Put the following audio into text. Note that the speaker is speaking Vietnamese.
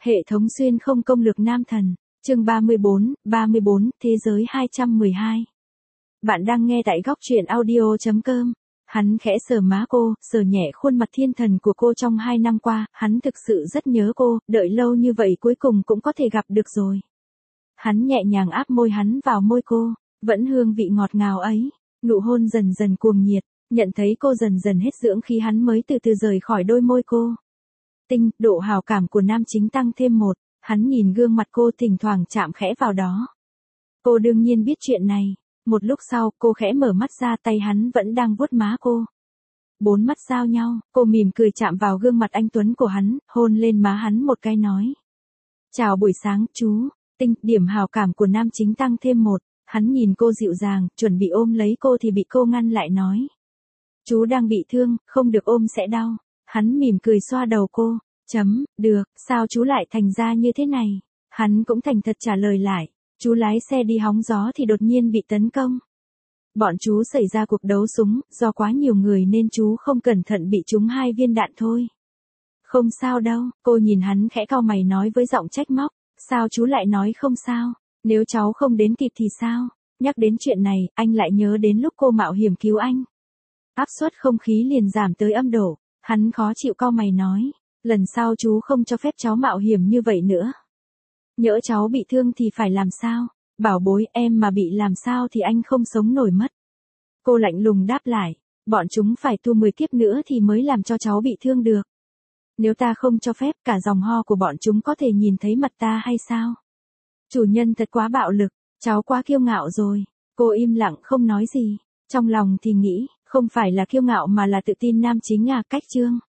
Hệ thống xuyên không công lược nam thần, chương 34, thế giới 212. Bạn đang nghe tại góc truyện audio.com. Hắn khẽ sờ má cô, sờ nhẹ khuôn mặt thiên thần của cô trong 2 năm qua, hắn thực sự rất nhớ cô, đợi lâu như vậy cuối cùng cũng có thể gặp được rồi. Hắn nhẹ nhàng áp môi hắn vào môi cô, vẫn hương vị ngọt ngào ấy, nụ hôn dần dần cuồng nhiệt, nhận thấy cô dần dần hết dưỡng khí hắn mới từ từ rời khỏi đôi môi cô. Độ hào cảm của nam chính tăng thêm một, hắn nhìn gương mặt cô thỉnh thoảng chạm khẽ vào đó. Cô đương nhiên biết chuyện này, một lúc sau cô khẽ mở mắt ra, tay hắn vẫn đang vuốt má cô. 4 mắt giao nhau, cô mỉm cười chạm vào gương mặt anh tuấn của hắn, hôn lên má hắn một cái nói. Chào buổi sáng, chú. Điểm hào cảm của nam chính tăng thêm một, hắn nhìn cô dịu dàng, chuẩn bị ôm lấy cô thì bị cô ngăn lại nói. Chú đang bị thương, không được ôm sẽ đau. Hắn mỉm cười xoa đầu cô. Được, sao chú lại thành ra như thế này? Hắn cũng thành thật trả lời lại. Chú lái xe đi hóng gió thì đột nhiên bị tấn công. Bọn chú xảy ra cuộc đấu súng, do quá nhiều người nên chú không cẩn thận bị trúng 2 viên đạn thôi. Không sao đâu, cô nhìn hắn khẽ cau mày nói với giọng trách móc. Sao chú lại nói không sao? Nếu cháu không đến kịp thì sao? Nhắc đến chuyện này, anh lại nhớ đến lúc cô mạo hiểm cứu anh. Áp suất không khí liền giảm tới âm độ. Hắn khó chịu cau mày nói. Lần sau chú không cho phép cháu mạo hiểm như vậy nữa. Nhỡ cháu bị thương thì phải làm sao? Bảo bối, em mà bị làm sao thì anh không sống nổi mất. Cô lạnh lùng đáp lại. Bọn chúng phải tu 10 kiếp nữa thì mới làm cho cháu bị thương được. Nếu ta không cho phép, cả dòng ho của bọn chúng có thể nhìn thấy mặt ta hay sao? Chủ nhân thật quá bạo lực, cháu quá kiêu ngạo rồi. Cô im lặng không nói gì. Trong lòng thì nghĩ, không phải là kiêu ngạo mà là tự tin nam chính cách chương.